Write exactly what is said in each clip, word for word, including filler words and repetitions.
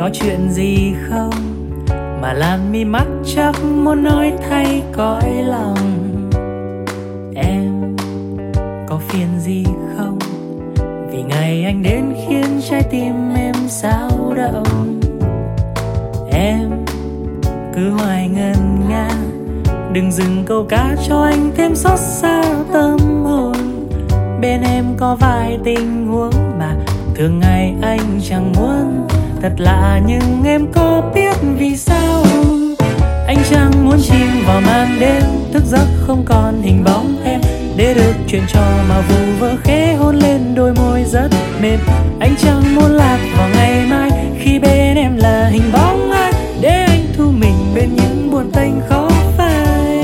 có chuyện gì không mà làm mi mắt chắc muốn nói thay cõi lòng. Em có phiền gì không vì ngày anh đến khiến trái tim em xáo động. Em cứ hoài ngân nga, đừng dừng câu ca cho anh thêm xót xa tâm hồn. Bên em có vài tình huống mà thường ngày anh chẳng muốn. Thật lạ nhưng em có biết vì sao anh chẳng muốn chìm vào màn đêm, thức giấc không còn hình bóng em, để được chuyện trò mà vu vơ khẽ hôn lên đôi môi rất mềm. Anh chẳng muốn lạc vào ngày mai khi bên em là hình bóng ai, để anh thu mình bên những buồn tênh khó phai.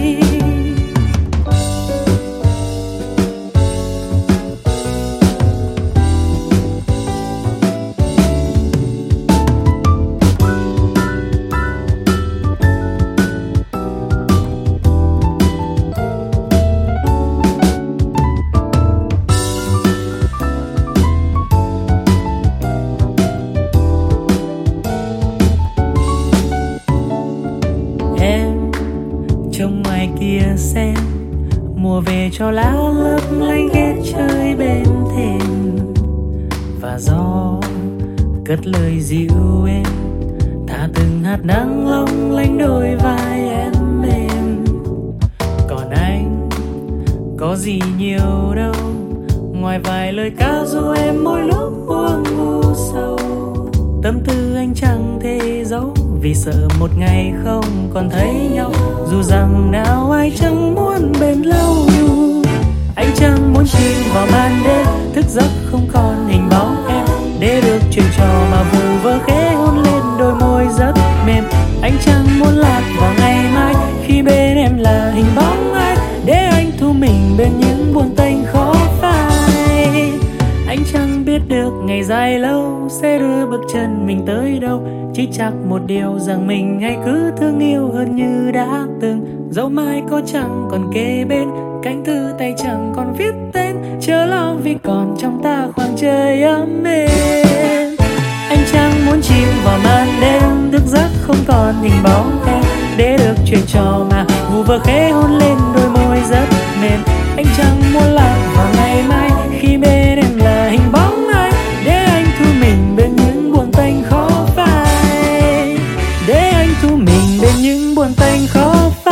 Trông ngoài kia xem mùa về cho lá lấp lánh ghét chơi bên thềm, và gió cất lời dịu êm thả từng hạt nắng long lanh đôi vai em mềm. Còn anh có gì nhiều đâu ngoài vài lời ca ru em mỗi lúc buông ngu sâu. Tâm tư anh chẳng thể giấu vì sợ một ngày không còn thấy nhau, dù rằng nào ai chẳng muốn bền lâu. Anh chẳng muốn chìm vào màn đêm, thức giấc không còn hình bóng em, để được chuyện trò mà vu vơ khẽ hôn lên đôi môi rất mềm. Anh chẳng muốn lạc vào ngày mai khi bên em là hình bóng ai, để anh thu mình bên những buồn tênh khó phai. Anh chẳng biết được ngày dài lâu sẽ đưa bước chân mình tới đâu, chỉ chắc một điều rằng mình hãy cứ thương yêu hơn như đã từng. Dẫu mai có chẳng còn kề bên, cánh thư tay chẳng còn viết tên, chớ lo vì còn trong ta khoảng trời ấm êm. Anh chẳng muốn chìm vào màn đêm, thức giấc không còn hình bóng em, để được chuyện trò mà vu vơ khẽ hôn lên đôi môi rất mềm. Anh chẳng muốn lạc vào ngày mai khi bên em là hình bóng ai, để anh thu mình bên những buồn tênh khó phai, để anh thu mình bên những buồn tênh khó phai.